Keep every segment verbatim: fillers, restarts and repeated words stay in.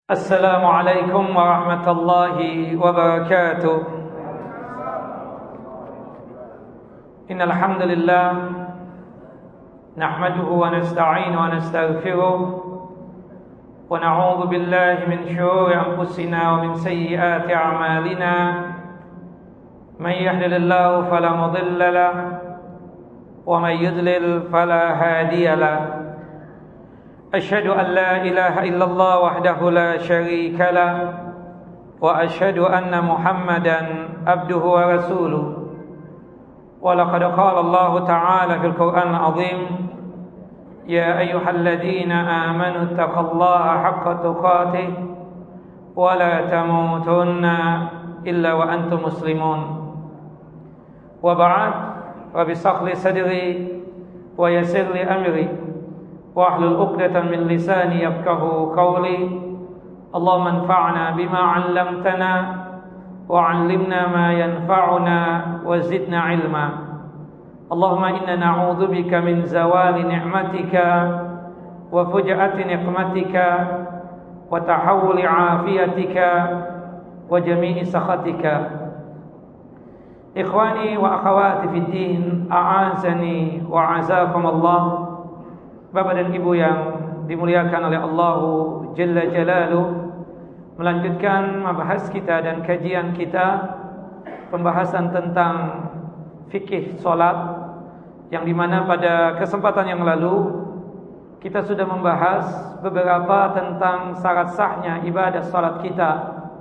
Assalamualaikum warahmatullahi wabarakatuh. Innal hamdalillah nahmaduhu wa nasta'inuhu wa nastaghfiruh wa na'udzu billahi min shururi anfusina wa min sayyiati a'malina. Man yahdihillahu fala mudilla lahu wa man yudlil fala hadiya lahu. أشهد أن لا إله إلا الله وحده لا شريك له وأشهد أن محمدا عبده ورسوله ولقد قال الله تعالى في القرآن العظيم يا أيها الذين آمنوا اتقوا الله حق تقاته ولا تموتن إلا وأنتم مسلمون وبعد رب اشرح لي صدري ويسر لي أمري واحلل عقدة من لساني يفقهوا قولي اللهم انفعنا بما علمتنا وعلمنا ما ينفعنا وزدنا علما اللهم إنا نعوذ بك من زوال نعمتك وفجأة نقمتك وتحول عافيتك وجميع سخطك. إخواني وأخواتي في الدين أعانسني وعزاكم الله. Bapak dan Ibu yang dimuliakan oleh Allah Jalla Jalaluh, melanjutkan membahas kita dan kajian kita pembahasan tentang fikih salat, yang dimana pada kesempatan yang lalu kita sudah membahas beberapa tentang syarat sahnya ibadah salat kita.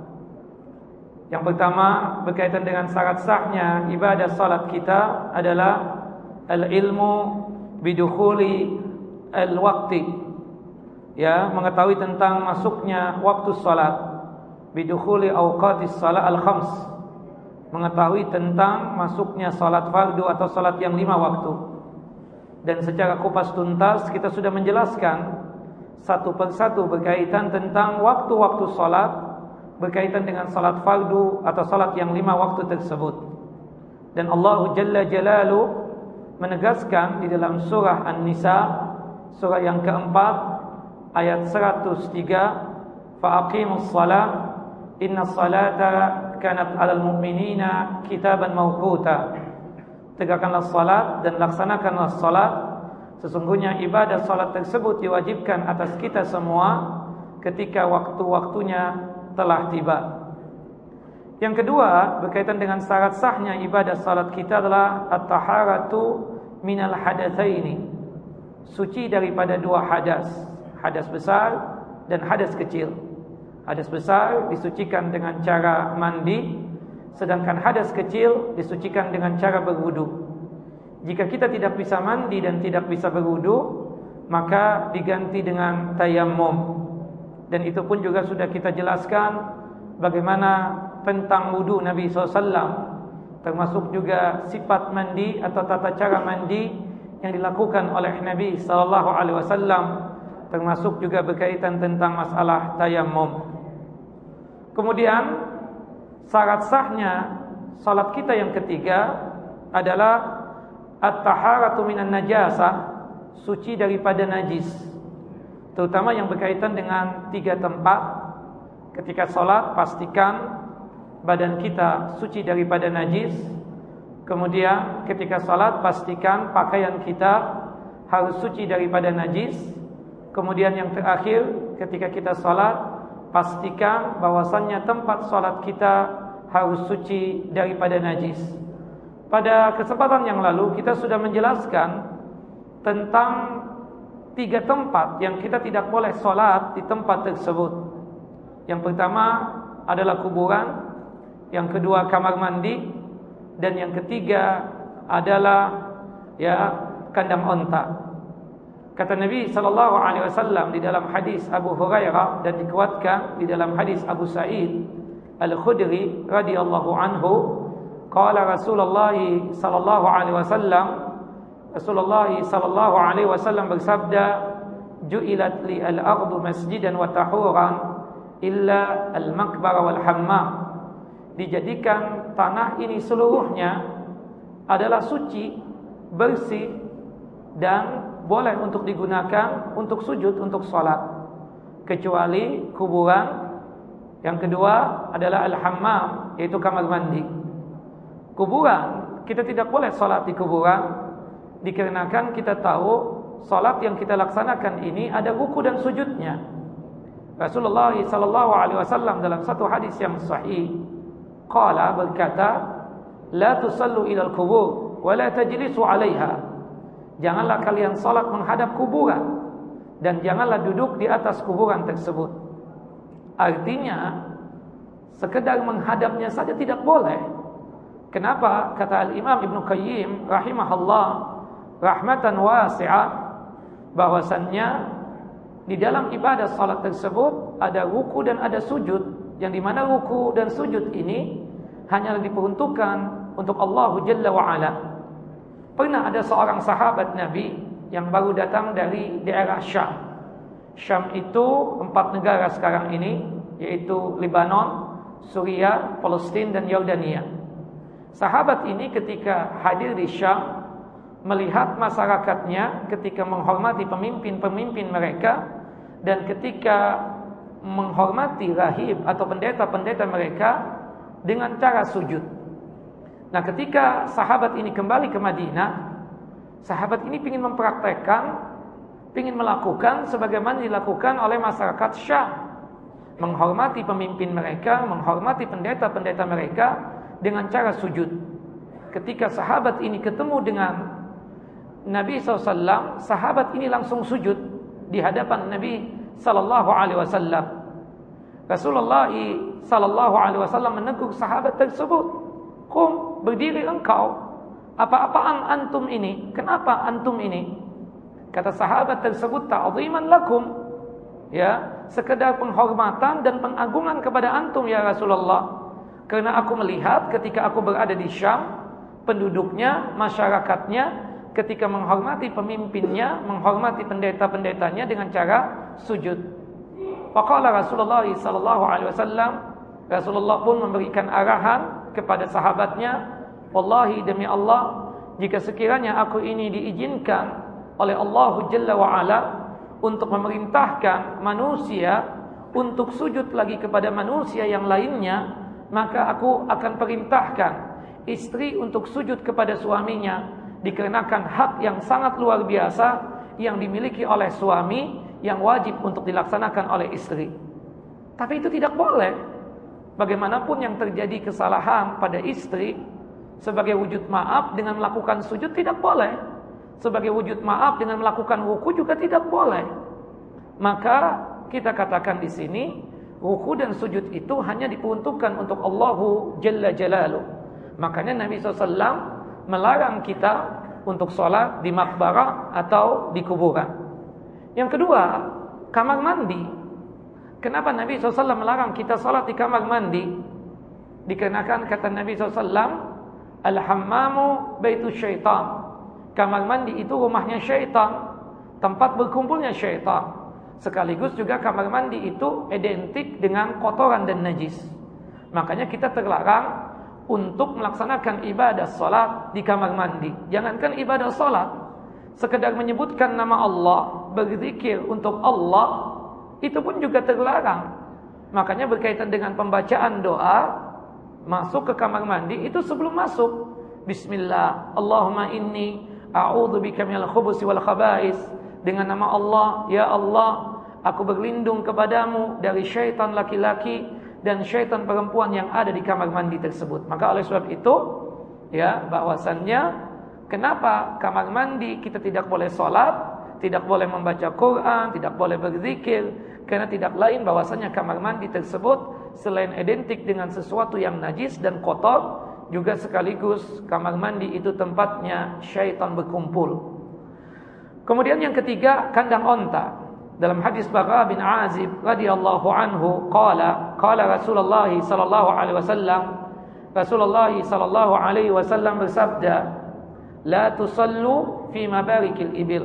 Yang pertama berkaitan dengan syarat sahnya ibadah salat kita adalah al-ilmu bidukhuli al-waqti, ya, mengetahui tentang masuknya waktu salat, bidukhuli awqatis salat al-khams, mengetahui tentang masuknya salat fardu atau salat yang lima waktu. Dan secara kupas tuntas kita sudah menjelaskan satu persatu berkaitan tentang waktu-waktu salat berkaitan dengan salat fardu atau salat yang lima waktu tersebut. Dan Allah Jalla Jalaluh menegaskan di dalam surah An-Nisa surah yang keempat ayat seratus tiga, fa'aqimus shalah innas salata kanat 'alal mu'minina kitaban mawquta. Tegakkanlah salat dan laksanakanlah salat, sesungguhnya ibadah salat tersebut diwajibkan atas kita semua ketika waktu-waktunya telah tiba. Yang kedua berkaitan dengan syarat sahnya ibadah salat kita adalah at-taharatu minal hadatsaini, suci daripada dua hadas, hadas besar dan hadas kecil. Hadas besar disucikan dengan cara mandi, sedangkan hadas kecil disucikan dengan cara berwudu. Jika kita tidak bisa mandi dan tidak bisa berwudu, maka diganti dengan tayammum. Dan itu pun juga sudah kita jelaskan bagaimana tentang wudu Nabi sallallahu alaihi wasallam, termasuk juga sifat mandi atau tata cara mandi yang dilakukan oleh Nabi sallallahu alaihi wasallam, termasuk juga berkaitan tentang masalah tayammum. Kemudian syarat sahnya salat kita yang ketiga adalah at-taharatu minan najasah, suci daripada najis, terutama yang berkaitan dengan tiga tempat. Ketika salat pastikan badan kita suci daripada najis. Kemudian ketika salat pastikan pakaian kita harus suci daripada najis. Kemudian yang terakhir ketika kita salat pastikan bahwasannya tempat salat kita harus suci daripada najis. Pada kesempatan yang lalu kita sudah menjelaskan tentang tiga tempat yang kita tidak boleh salat di tempat tersebut. Yang pertama adalah kuburan, yang kedua kamar mandi, dan yang ketiga adalah ya kandang onta. Kata Nabi sallallahu alaihi wasallam di dalam hadis Abu Hurairah dan dikuatkan di dalam hadis Abu Sa'id Al-Khudri radhiyallahu anhu, qala Rasulullah sallallahu alaihi wasallam, Rasulullah sallallahu alaihi wasallam bersabda, ju'ilat li al-ardu masjidan wa tahuran illa al-maqbara wal hammam. Dijadikan tanah ini seluruhnya adalah suci, bersih, dan boleh untuk digunakan untuk sujud, untuk sholat. kecuali kuburan. Yang kedua adalah al-hammam, yaitu kamar mandi. Kuburan, kita tidak boleh salat di kuburan, dikarenakan kita tahu salat yang kita laksanakan ini ada ruku dan sujudnya. Rasulullah sallallahu alaihi wasallam dalam satu hadis yang sahih qala, berkata, la tusallu ila al-qubur wa la tajlisu 'alaiha. Janganlah kalian salat menghadap kuburan dan janganlah duduk di atas kuburan tersebut. Artinya sekedar menghadapnya saja tidak boleh. Kenapa? Kata Al-Imam Ibnu Qayyim rahimahullah rahmatan wasi'ah, bahwasannya di dalam ibadah salat tersebut ada ruku dan ada sujud, yang dimana ruku dan sujud ini hanyalah diperuntukkan untuk Allah Jalla wa'ala. Pernah ada seorang sahabat Nabi yang baru datang dari daerah Syam. Syam itu empat negara sekarang ini, yaitu Lebanon, Suriah, Palestina dan Yordania. Sahabat ini ketika hadir di Syam, melihat masyarakatnya ketika menghormati pemimpin-pemimpin mereka dan ketika menghormati rahib atau pendeta-pendeta mereka dengan cara sujud. Nah, ketika sahabat ini kembali ke Madinah, sahabat ini ingin mempraktekkan, ingin melakukan sebagaimana dilakukan oleh masyarakat Syam, menghormati pemimpin mereka, menghormati pendeta-pendeta mereka dengan cara sujud. Ketika sahabat ini ketemu dengan Nabi shallallahu alaihi wasallam, sahabat ini langsung sujud di hadapan Nabi sallallahu alaihi wasallam. Rasulullah sallallahu alaihi wasallam menegur sahabat tersebut, "Qum, berdiri engkau. Apa-apaan antum ini? Kenapa antum ini?" Kata sahabat tersebut, "Ta'ziman lakum." Ya, sekedar penghormatan dan pengagungan kepada antum ya Rasulullah. Karena aku melihat ketika aku berada di Syam, penduduknya, masyarakatnya ketika menghormati pemimpinnya, menghormati pendeta-pendetanya dengan cara sujud. Faqala Rasulullah sallallahu alaihi wasallam, Rasulullah pun memberikan arahan kepada sahabatnya, "Wallahi, demi Allah, jika sekiranya aku ini diizinkan oleh Allah Jalla wa'ala untuk memerintahkan manusia untuk sujud lagi kepada manusia yang lainnya, maka aku akan perintahkan istri untuk sujud kepada suaminya, dikarenakan hak yang sangat luar biasa yang dimiliki oleh suami yang wajib untuk dilaksanakan oleh istri." Tapi itu tidak boleh. Bagaimanapun yang terjadi kesalahan pada istri, sebagai wujud maaf dengan melakukan sujud tidak boleh. Sebagai wujud maaf dengan melakukan ruku juga tidak boleh. Maka kita katakan di sini, ruku dan sujud itu hanya diperuntukkan untuk Allahu Jalla Jalaluh. Makanya Nabi shallallahu alaihi wasallam melarang kita untuk sholat di makbarah atau di kuburan. Yang kedua, kamar mandi. Kenapa Nabi shallallahu alaihi wasallam melarang kita sholat di kamar mandi? Dikarenakan kata Nabi shallallahu alaihi wasallam, "Al-hammamu baitu syaitan." Kamar mandi itu rumahnya syaitan, tempat berkumpulnya syaitan. Sekaligus juga kamar mandi itu identik dengan kotoran dan najis. Makanya kita terlarang untuk melaksanakan ibadah salat di kamar mandi. Jangankan ibadah salat, sekedar menyebutkan nama Allah, berzikir untuk Allah, itu pun juga terlarang. Makanya berkaitan dengan pembacaan doa, masuk ke kamar mandi itu sebelum masuk, bismillah, Allahumma inni a'udzubika minal khubusi wal khaba'is. Dengan nama Allah, ya Allah, aku berlindung kepadamu dari syaitan laki-laki dan syaitan perempuan yang ada di kamar mandi tersebut. Maka oleh sebab itu, ya, bahwasannya kenapa kamar mandi kita tidak boleh sholat, tidak boleh membaca Quran, tidak boleh berzikir, karena tidak lain bahwasannya kamar mandi tersebut selain identik dengan sesuatu yang najis dan kotor, juga sekaligus kamar mandi itu tempatnya syaitan berkumpul. Kemudian yang ketiga, kandang onta. Dalam hadis Bara bin Azib radhiyallahu anhu, qala qala Rasulullah sallallahu alaihi wasallam, Rasulullah sallallahu alaihi wasallam bersabda, "La tusallu fi mabarikil ibil."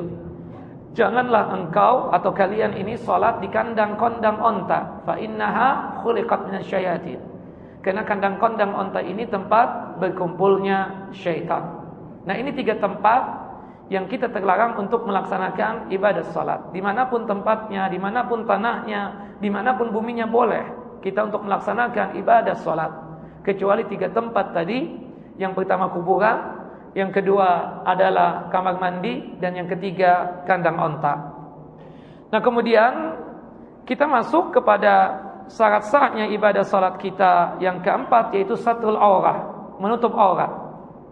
Janganlah engkau atau kalian ini salat di kandang-kandang onta, fa innaha khuliqat minasyayatin. Karena kandang-kandang onta ini tempat berkumpulnya syaitan. Nah, ini tiga tempat yang kita terlarang untuk melaksanakan ibadah salat. Dimanapun tempatnya, dimanapun tanahnya, dimanapun buminya boleh kita untuk melaksanakan ibadah salat, kecuali tiga tempat tadi. Yang pertama kuburan, yang kedua adalah kamar mandi, dan yang ketiga kandang onta. Nah, kemudian kita masuk kepada syarat-syaratnya ibadah salat kita yang keempat, yaitu satrul aurah, menutup aurat.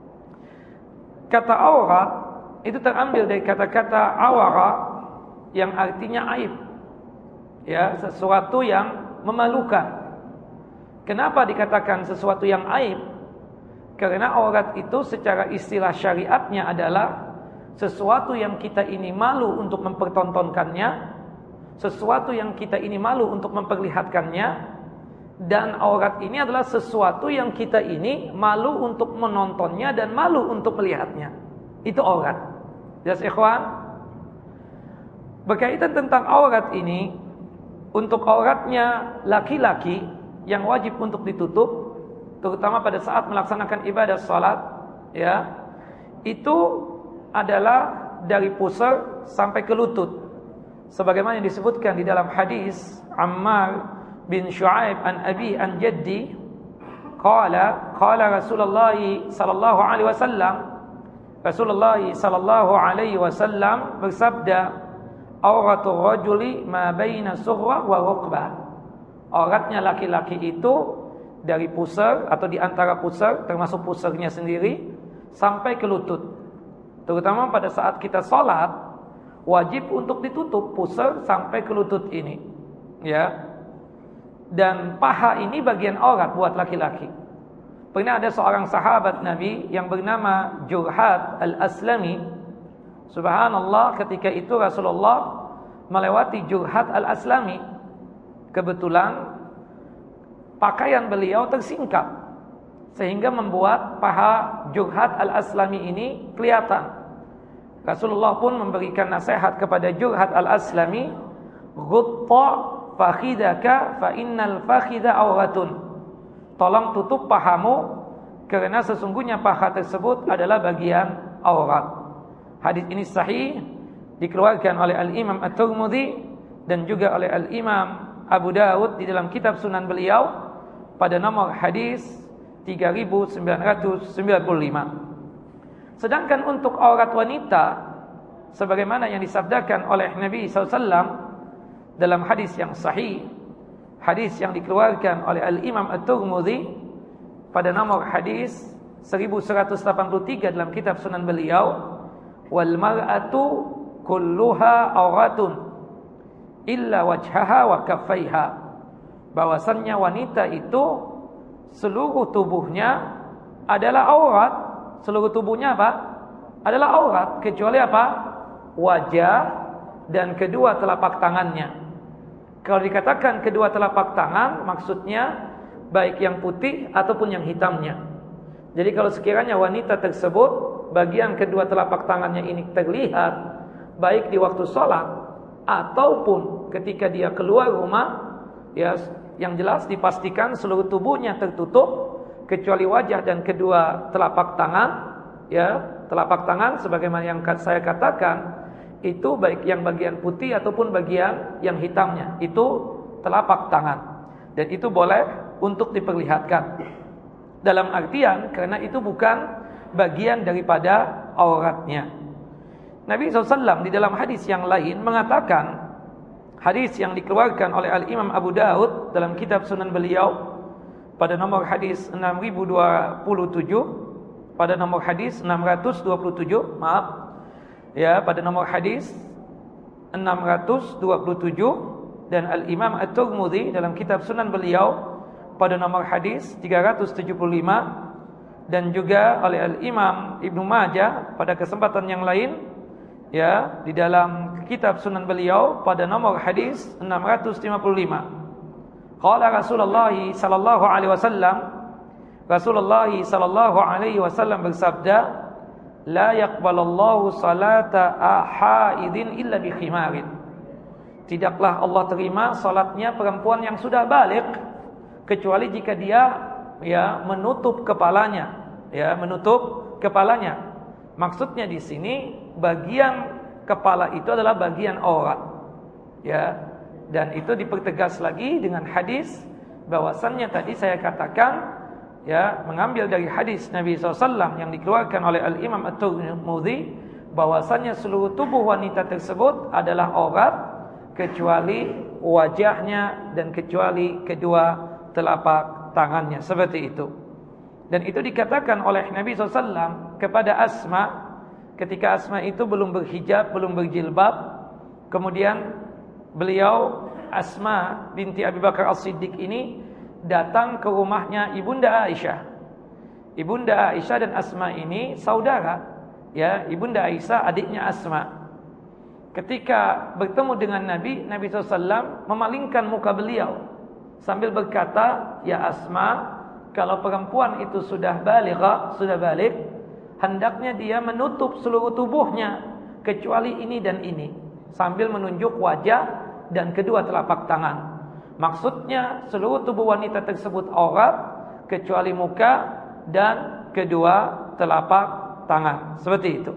Kata aurat itu terambil dari kata-kata awara yang artinya aib, ya, sesuatu yang memalukan. Kenapa dikatakan sesuatu yang aib? Karena aurat itu secara istilah syariatnya adalah sesuatu yang kita ini malu untuk mempertontonkannya, sesuatu yang kita ini malu untuk memperlihatkannya, dan aurat ini adalah sesuatu yang kita ini malu untuk menontonnya dan malu untuk melihatnya. Itu aurat. Jelas ikhwan? Berkaitan tentang aurat ini, untuk auratnya laki-laki yang wajib untuk ditutup, terutama pada saat melaksanakan ibadah salat, ya, itu adalah dari pusar sampai ke lutut. Sebagaimana yang disebutkan di dalam hadis Ammar bin Shu'aib an Abi an Jaddi, qala qala Rasulullah sallallahu alaihi wasallam, Rasulullah sallallahu alaihi wasallam bersabda, auratul rajuli ma baina surra wa rukbah. Auratnya laki-laki itu dari pusar atau di antara pusar, termasuk pusarnya sendiri, sampai ke lutut. Terutama pada saat kita salat, wajib untuk ditutup pusar sampai ke lutut ini, ya. Dan paha ini bagian aurat buat laki-laki. Pernah ada seorang sahabat Nabi yang bernama Jurhat al-Aslami. Subhanallah, ketika itu Rasulullah melewati Jurhat al-Aslami. Kebetulan pakaian beliau tersingkap, sehingga membuat paha Jurhat al-Aslami ini kelihatan. Rasulullah pun memberikan nasihat kepada Jurhat al-Aslami, "Ghutta fakhidaka fa innal fakhidha auratun." Tolong tutup pahamu, karena sesungguhnya paha tersebut adalah bagian aurat. Hadis ini sahih, dikeluarkan oleh Al-Imam At-Tirmidzi dan juga oleh Al-Imam Abu Dawud di dalam kitab Sunan beliau pada nomor hadis tiga ribu sembilan ratus sembilan puluh lima. Sedangkan untuk aurat wanita, sebagaimana yang disabdakan oleh Nabi sallallahu alaihi wasallam dalam hadis yang sahih, hadis yang dikeluarkan oleh Al-Imam At-Tirmidzi pada nomor hadis seribu seratus delapan puluh tiga dalam kitab Sunan beliau, wal mar'atu kulluha auratun illa wajhaha wa kaffaiha. Bahwasannya wanita itu seluruh tubuhnya adalah aurat. Seluruh tubuhnya apa? Adalah aurat, kecuali apa? Wajah dan kedua telapak tangannya. Kalau dikatakan kedua telapak tangan, maksudnya baik yang putih ataupun yang hitamnya. Jadi kalau sekiranya wanita tersebut bagian kedua telapak tangannya ini terlihat, baik di waktu sholat ataupun ketika dia keluar rumah, ya, yang jelas dipastikan seluruh tubuhnya tertutup kecuali wajah dan kedua telapak tangan, ya, telapak tangan sebagaimana yang saya katakan, itu baik yang bagian putih ataupun bagian yang hitamnya, itu telapak tangan. Dan itu boleh untuk diperlihatkan. Dalam artian karena itu bukan bagian daripada auratnya. Nabi shallallahu alaihi wasallam di dalam hadis yang lain mengatakan, hadis yang dikeluarkan oleh Al-Imam Abu Dawud dalam kitab Sunan beliau pada nomor hadis enam ribu dua puluh tujuh, pada nomor hadis enam ratus dua puluh tujuh, maaf, ya, pada nomor hadis enam ratus dua puluh tujuh, dan Al-Imam At-Tirmidzi dalam kitab Sunan beliau pada nomor hadis tiga ratus tujuh puluh lima, dan juga oleh Al-Imam Ibnu Majah pada kesempatan yang lain, ya, di dalam kitab Sunan beliau pada nomor hadis enam ratus lima puluh lima. Qala Rasulullah sallallahu alaihi wasallam, Rasulullah sallallahu alaihi wasallam bersabda, la yaqbalallahu salata haidin illa bi khimarin. Tidaklah Allah terima salatnya perempuan yang sudah baligh kecuali jika dia, ya, menutup kepalanya, ya, menutup kepalanya. Maksudnya di sini bagian kepala itu adalah bagian aurat. Ya. Dan itu dipertegas lagi dengan hadis bahwasannya tadi saya katakan, ya, mengambil dari hadis Nabi shallallahu alaihi wasallam yang dikeluarkan oleh Al-Imam At-Tirmidzi, bahwasannya seluruh tubuh wanita tersebut adalah aurat kecuali wajahnya dan kecuali kedua telapak tangannya, seperti itu. Dan itu dikatakan oleh Nabi shallallahu alaihi wasallam kepada Asma ketika Asma itu belum berhijab, belum berjilbab. Kemudian beliau, Asma binti Abi Bakar As-Siddiq ini, datang ke rumahnya Ibunda Aisyah. Ibunda Aisyah dan Asma ini saudara, ya. Ibunda Aisyah adiknya Asma. Ketika bertemu dengan Nabi, Nabi shallallahu alaihi wasallam memalingkan muka beliau sambil berkata, "Ya Asma, kalau perempuan itu sudah baligha, sudah balik, hendaknya dia menutup seluruh tubuhnya kecuali ini dan ini," sambil menunjuk wajah dan kedua telapak tangan. Maksudnya seluruh tubuh wanita tersebut aurat kecuali muka dan kedua telapak tangan. Seperti itu.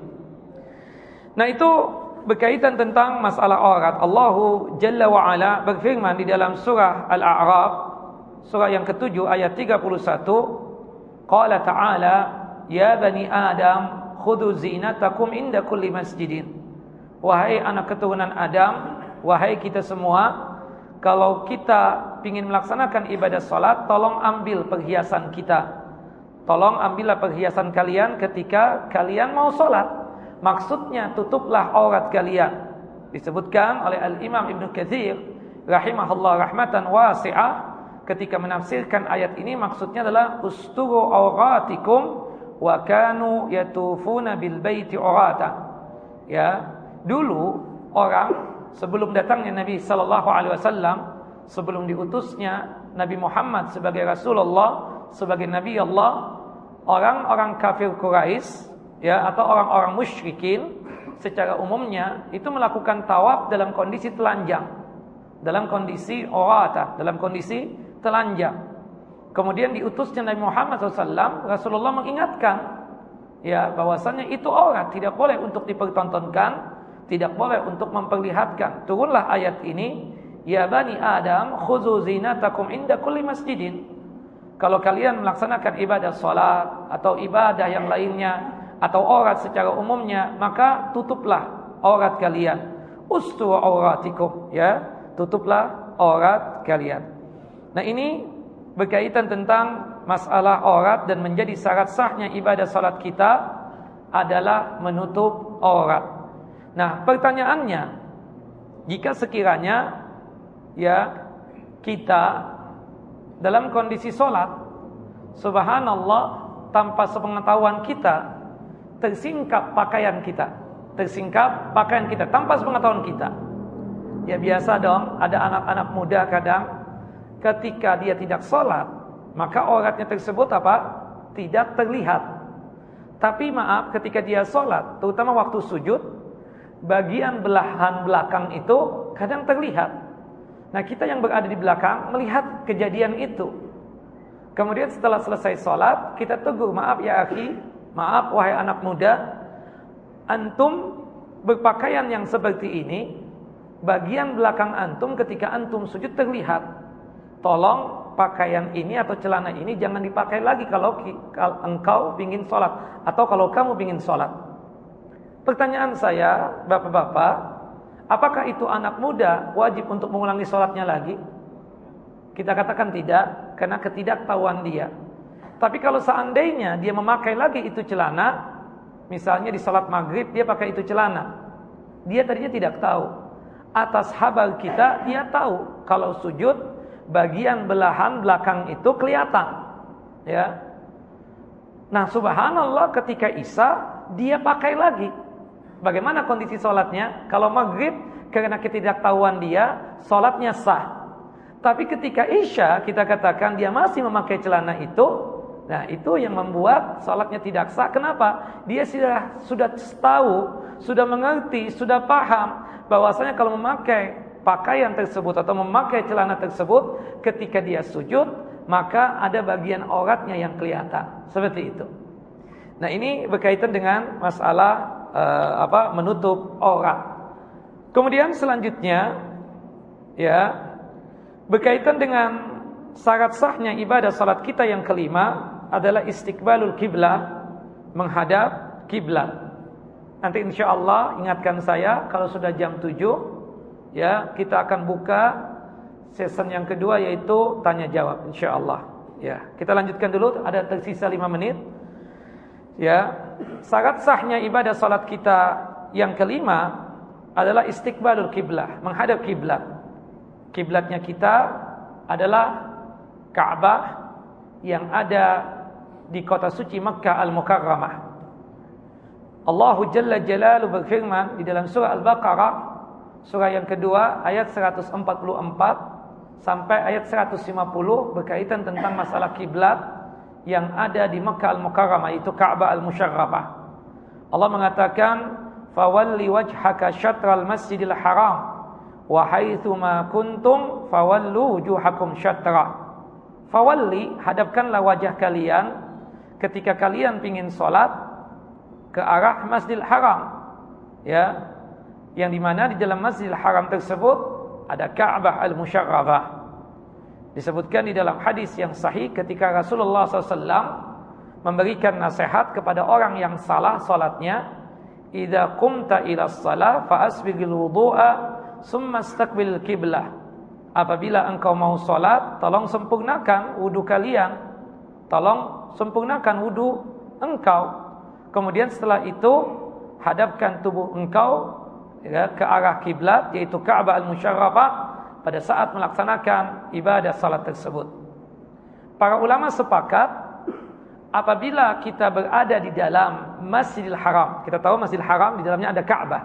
Nah, itu berkaitan tentang masalah aurat. Allahu Jalla wa Ala berfirman di dalam surah Al-A'raf, surah yang ketujuh ayat tiga puluh satu, qala ta'ala, "Ya bani Adam, khudhu zinatakum inda kulli masjidin." Wahai anak keturunan Adam, wahai kita semua, kalau kita ingin melaksanakan ibadah salat, tolong ambil perhiasan kita. Tolong ambillah perhiasan kalian ketika kalian mau salat. Maksudnya tutuplah aurat kalian. Disebutkan oleh Al-Imam Ibnu Katsir rahimahullah rahmatan wasi'ah ketika menafsirkan ayat ini, maksudnya adalah usturu auratikum wa kanu yatufuna bil baiti aurata. Ya, dulu orang sebelum datangnya Nabi sallallahu alaihi wasallam, sebelum diutusnya Nabi Muhammad sebagai Rasulullah, sebagai Nabi Allah, orang-orang kafir Quraisy, ya, atau orang-orang musyrikin secara umumnya itu melakukan tawaf dalam kondisi telanjang, dalam kondisi urata, dalam kondisi telanjang. Kemudian diutusnya Nabi Muhammad shallallahu alaihi wasallam, Rasulullah mengingatkan, ya, bahwasannya itu aurat, tidak boleh untuk dipertontonkan, tidak boleh untuk memperlihatkan. Turunlah ayat ini, "Ya bani Adam, khudzu zinatakum inda kulli masjidin." Kalau kalian melaksanakan ibadah salat atau ibadah yang lainnya atau aurat secara umumnya, maka tutuplah aurat kalian. Ustu auratikum, ya, tutuplah aurat kalian. Nah, ini berkaitan tentang masalah aurat, dan menjadi syarat sahnya ibadah salat kita adalah menutup aurat. Nah, pertanyaannya, jika sekiranya, ya, kita dalam kondisi sholat, subhanallah, tanpa sepengetahuan kita, tersingkap pakaian kita, tersingkap pakaian kita tanpa sepengetahuan kita. Ya, biasa dong, ada anak-anak muda kadang ketika dia tidak sholat, maka auratnya tersebut apa? Tidak terlihat. Tapi maaf, ketika dia sholat, terutama waktu sujud, bagian belahan belakang itu kadang terlihat. Nah, kita yang berada di belakang melihat kejadian itu. Kemudian setelah selesai sholat, kita tegur, "Maaf ya akhi, maaf wahai anak muda, antum berpakaian yang seperti ini, bagian belakang antum ketika antum sujud terlihat. Tolong pakaian ini atau celana ini jangan dipakai lagi kalau, kalau engkau ingin sholat, atau kalau kamu ingin sholat." Pertanyaan saya, bapak-bapak, apakah itu anak muda wajib untuk mengulangi sholatnya lagi? Kita katakan tidak, karena ketidaktahuan dia. Tapi kalau seandainya dia memakai lagi itu celana, misalnya di sholat maghrib dia pakai itu celana, dia tadinya tidak tahu. Atas habar kita, dia tahu kalau sujud bagian belahan belakang itu kelihatan, ya. Nah, subhanallah, ketika Isya dia pakai lagi. Bagaimana kondisi sholatnya? Kalau maghrib, karena ketidaktahuan dia, sholatnya sah. Tapi ketika Isya, kita katakan dia masih memakai celana itu, nah itu yang membuat sholatnya tidak sah. Kenapa? Dia sudah sudah tahu, sudah mengerti, sudah paham bahwasanya kalau memakai pakaian tersebut atau memakai celana tersebut, ketika dia sujud, maka ada bagian auratnya yang kelihatan. Seperti itu. Nah, ini berkaitan dengan masalah uh, apa menutup aurat. Kemudian selanjutnya ya berkaitan dengan syarat sahnya ibadah salat kita yang kelima adalah istiqbalul kiblah, menghadap kiblat. Nanti insyaallah ingatkan saya kalau sudah jam tujuh ya kita akan buka season yang kedua yaitu tanya jawab insyaallah. Ya, kita lanjutkan dulu, ada tersisa lima menit. Ya, syarat sahnya ibadah salat kita yang kelima adalah istiqbalul kiblah, menghadap kiblat. Kiblatnya kita adalah Ka'bah yang ada di kota suci Makkah Al-Mukarramah. Allah Jalla Jalaluhu berfirman di dalam surah Al-Baqarah surah yang kedua ayat seratus empat puluh empat sampai ayat seratus lima puluh berkaitan tentang masalah kiblat yang ada di Makkah Al-Mukarramah, itu Ka'bah Al-Musyarrafah. Allah mengatakan fawalli wajhaka syatral masjidil haram wa haitsu ma kuntum fawallu wujuhakum syatra. Fawalli, hadapkanlah wajah kalian ketika kalian pingin salat ke arah Masjidil Haram, ya, yang dimana di dalam Masjidil Haram tersebut ada Ka'bah Al-Musyarrafah. Disebutkan di dalam hadis yang sahih ketika Rasulullah shallallahu alaihi wasallam memberikan nasihat kepada orang yang salah salatnya, idza qumta ila shalah fa asbighil wudu'a summa istaqbil qiblah. Apabila engkau mau salat, tolong sempurnakan wudu kalian, tolong sempurnakan wudu engkau. Kemudian setelah itu hadapkan tubuh engkau ya, ke arah kiblat yaitu Ka'bah Al-Musyarrafah pada saat melaksanakan ibadah salat tersebut. Para ulama sepakat apabila kita berada di dalam Masjidil Haram, kita tahu Masjidil Haram di dalamnya ada Ka'bah.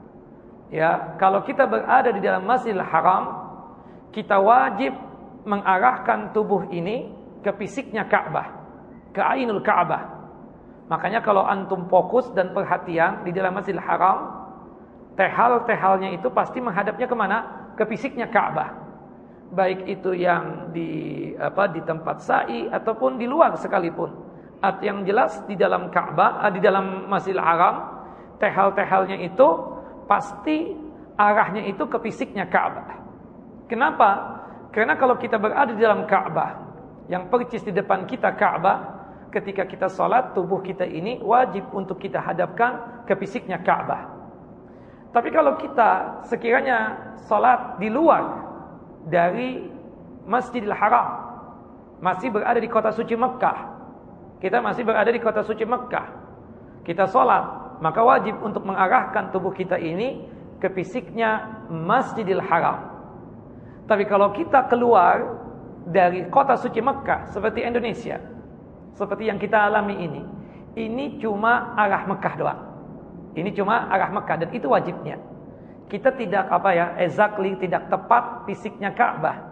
Ya, kalau kita berada di dalam Masjidil Haram, kita wajib mengarahkan tubuh ini ke fisiknya Ka'bah, ke ainul Ka'bah. Makanya kalau antum fokus dan perhatian di dalam Masjidil Haram, tehal-tehalnya itu pasti menghadapnya kemana? Ke fisiknya Ka'bah. Baik itu yang di apa di tempat sa'i ataupun di luar sekalipun. At yang jelas di dalam Ka'bah, di dalam Masjidil Haram, tehal-tehalnya itu pasti arahnya itu ke fisiknya Ka'bah. Kenapa? Karena kalau kita berada di dalam Ka'bah, yang percis di depan kita Ka'bah, ketika kita salat, tubuh kita ini wajib untuk kita hadapkan ke fisiknya Ka'bah. Tapi kalau kita sekiranya salat di luar dari Masjidil Haram, masih berada di kota suci Mekah, kita masih berada di kota suci Mekah, kita salat, maka wajib untuk mengarahkan tubuh kita ini ke fisiknya Masjidil Haram. Tapi kalau kita keluar dari kota suci Mekah seperti Indonesia, seperti yang kita alami ini, ini cuma arah Mekah doang. Ini cuma arah Mekah dan itu wajibnya. Kita tidak apa ya, exactly tidak tepat fisiknya Ka'bah.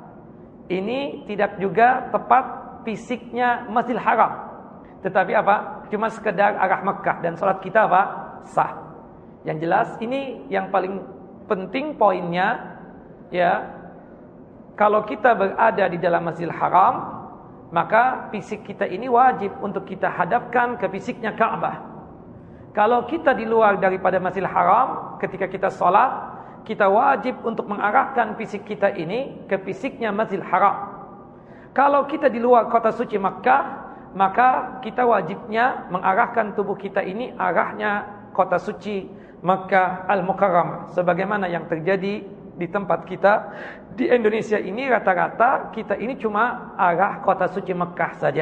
Ini tidak juga tepat fisiknya Masjidil Haram. Tetapi apa? Cuma sekedar arah Mekah dan salat kita apa? Sah. Yang jelas ini yang paling penting poinnya ya. Kalau kita berada di dalam Masjidil Haram, maka fisik kita ini wajib untuk kita hadapkan ke fisiknya Ka'bah. Kalau kita di luar daripada Masjidil Haram, ketika kita sholat, kita wajib untuk mengarahkan fisik kita ini ke fisiknya Masjidil Haram. Kalau kita di luar kota suci Makkah, maka kita wajibnya mengarahkan tubuh kita ini arahnya kota suci Makkah Al-Mukarramah. Sebagaimana yang terjadi di tempat kita di Indonesia ini, rata-rata kita ini cuma arah kota suci Makkah saja.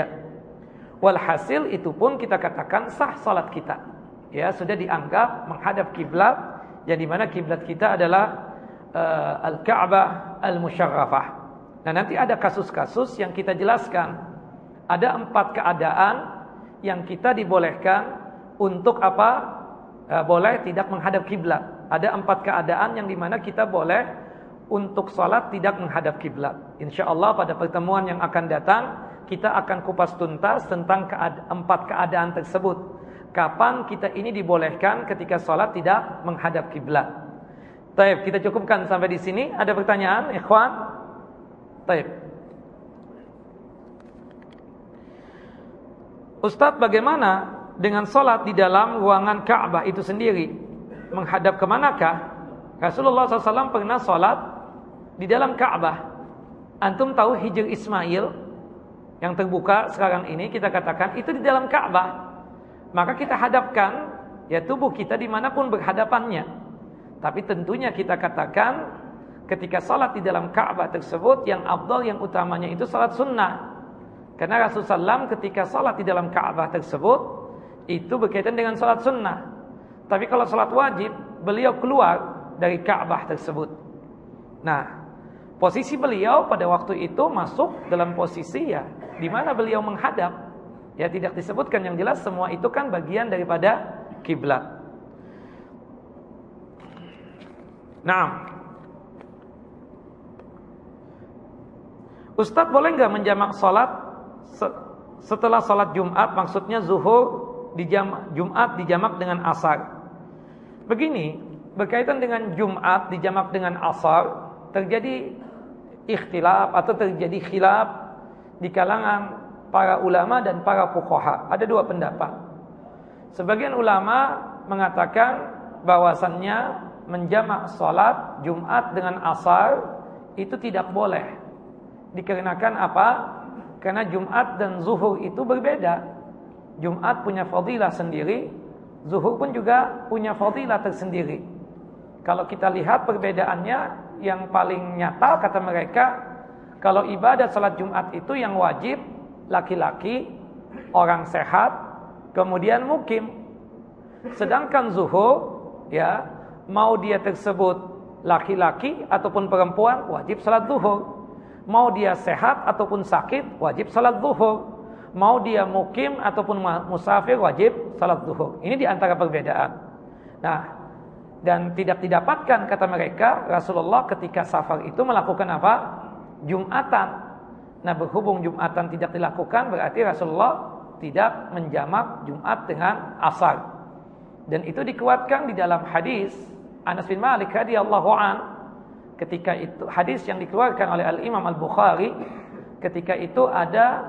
Walhasil itu pun kita katakan sah salat kita. Ya, sudah dianggap menghadap kiblat, yang dimana kiblat kita adalah uh, Al-Ka'bah Al-Musyarrafah. Nah, nanti ada kasus-kasus yang kita jelaskan. Ada empat keadaan yang kita dibolehkan untuk apa? Uh, boleh tidak menghadap kiblat. Ada empat keadaan yang dimana kita boleh untuk salat tidak menghadap kiblat. InsyaAllah pada pertemuan yang akan datang kita akan kupas tuntas tentang keada- empat keadaan tersebut. Kapan kita ini dibolehkan ketika sholat tidak menghadap kiblat. Taib, kita cukupkan sampai di sini. Ada pertanyaan, ikhwan? Taib. Ustaz, bagaimana dengan sholat di dalam ruangan Ka'bah itu sendiri, menghadap kemanakah? Rasulullah shallallahu alaihi wasallam pernah sholat di dalam Ka'bah. Antum tahu Hijr Ismail yang terbuka sekarang ini, kita katakan itu di dalam Ka'bah. Maka kita hadapkan ya tubuh kita dimanapun berhadapannya. Tapi tentunya kita katakan ketika sholat di dalam Ka'bah tersebut, yang afdal, yang utamanya itu sholat sunnah. Karena Rasulullah shallallahu alaihi wasallam ketika sholat di dalam Ka'bah tersebut itu berkaitan dengan sholat sunnah. Tapi kalau sholat wajib, beliau keluar dari Ka'bah tersebut. Nah, posisi beliau pada waktu itu masuk dalam posisi ya di mana beliau menghadap. Ya tidak disebutkan, yang jelas semua itu kan bagian daripada kiblat. Nah, Ustadz boleh nggak menjamak sholat setelah sholat Jumat, maksudnya zuhur di jam, Jumat dijamak dengan asar? Begini, berkaitan dengan Jumat dijamak dengan asar, terjadi ikhtilaf atau terjadi khilaf di kalangan para ulama dan para fuqaha. Ada dua pendapat. Sebagian ulama mengatakan bahwasannya menjamak salat Jumat dengan asar itu tidak boleh. Dikarenakan apa? Karena Jumat dan zuhur itu berbeda. Jumat punya fadilah sendiri, zuhur pun juga punya fadilah tersendiri. Kalau kita lihat perbedaannya, yang paling nyata kata mereka, kalau ibadah salat Jumat itu yang wajib laki-laki, orang sehat, kemudian mukim. Sedangkan zuhur, ya, mau dia tersebut laki-laki ataupun perempuan, wajib salat zuhur. Mau dia sehat ataupun sakit, wajib salat zuhur. Mau dia mukim ataupun musafir, wajib salat zuhur. Ini diantara perbedaan. Nah, dan tidak didapatkan kata mereka Rasulullah ketika safar itu melakukan apa? Jumatan. Nah, berhubung Jumatan tidak dilakukan, berarti Rasulullah tidak menjamak Jumat dengan asar. Dan itu dikuatkan di dalam hadis Anas bin Malik radhiyallahu an. Ketika itu hadis yang dikeluarkan oleh Al-Imam Al-Bukhari, ketika itu ada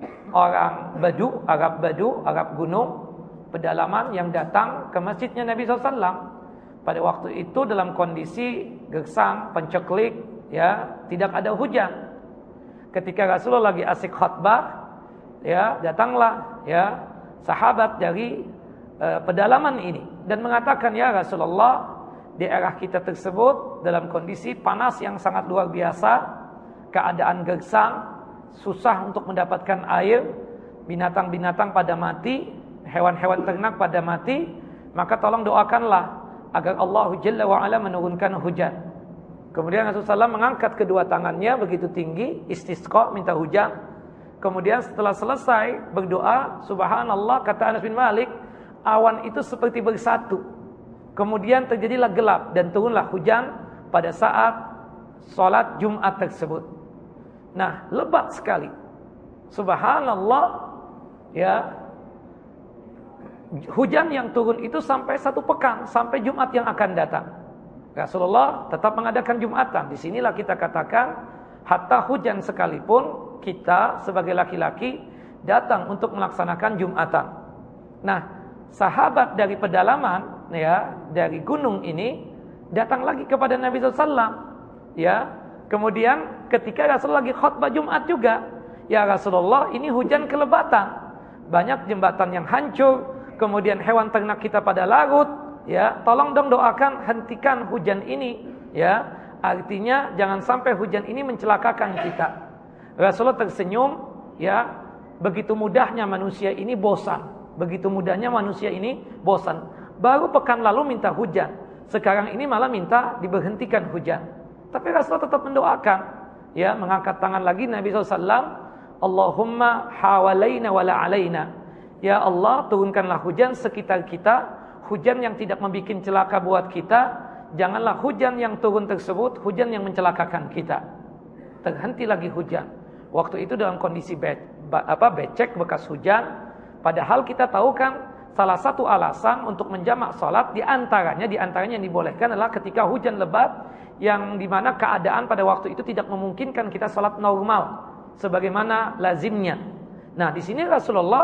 orang Badu, Arab Badu, Arab gunung, pedalaman yang datang ke masjidnya Nabi shallallahu alaihi wasallam. Pada waktu itu dalam kondisi gersang, penceklik, ya, tidak ada hujan. Ketika Rasulullah lagi asik khutbah, ya, datanglah ya sahabat dari uh, pedalaman ini dan mengatakan, ya Rasulullah, daerah kita tersebut dalam kondisi panas yang sangat luar biasa, keadaan gersang, susah untuk mendapatkan air, binatang-binatang pada mati, hewan-hewan ternak pada mati, maka tolong doakanlah agar Allah Jalla wa'ala menurunkan hujan. Kemudian Rasulullah shallallahu alaihi wasallam mengangkat kedua tangannya begitu tinggi, istisqa, minta hujan. Kemudian setelah selesai berdoa, subhanallah, kata Anas bin Malik, awan itu seperti bersatu. Kemudian terjadilah gelap dan turunlah hujan pada saat sholat Jumat tersebut. Nah, lebat sekali. Subhanallah, ya. Hujan yang turun itu sampai satu pekan, sampai Jumat yang akan datang. Rasulullah tetap mengadakan Jumatan. Di sinilah kita katakan, hatta hujan sekalipun kita sebagai laki-laki datang untuk melaksanakan Jumatan. Nah, sahabat dari pedalaman, ya, dari gunung ini datang lagi kepada Nabi shallallahu alaihi wasallam, ya. Kemudian ketika Rasulullah lagi khutbah Jumat juga, ya Rasulullah, ini hujan kelebatan, banyak jembatan yang hancur, kemudian hewan ternak kita pada larut, ya, tolong dong doakan hentikan hujan ini, ya, artinya jangan sampai hujan ini mencelakakan kita. Rasulullah tersenyum, ya, begitu mudahnya manusia ini bosan, begitu mudahnya manusia ini bosan. Baru pekan lalu minta hujan, sekarang ini malah minta diberhentikan hujan. Tapi Rasulullah tetap mendoakan, ya, mengangkat tangan lagi Nabi shallallahu alaihi wasallam, Allahumma hawalaina wala alaina. Ya Allah, turunkanlah hujan sekitar kita, hujan yang tidak membuat celaka buat kita, janganlah hujan yang turun tersebut hujan yang mencelakakan kita. Terhenti lagi hujan. Waktu itu dalam kondisi be, apa, becek bekas hujan, padahal kita tahu kan salah satu alasan untuk menjamak salat di antaranya di antaranya yang dibolehkan adalah ketika hujan lebat yang dimana keadaan pada waktu itu tidak memungkinkan kita salat normal sebagaimana lazimnya. Nah, di sini Rasulullah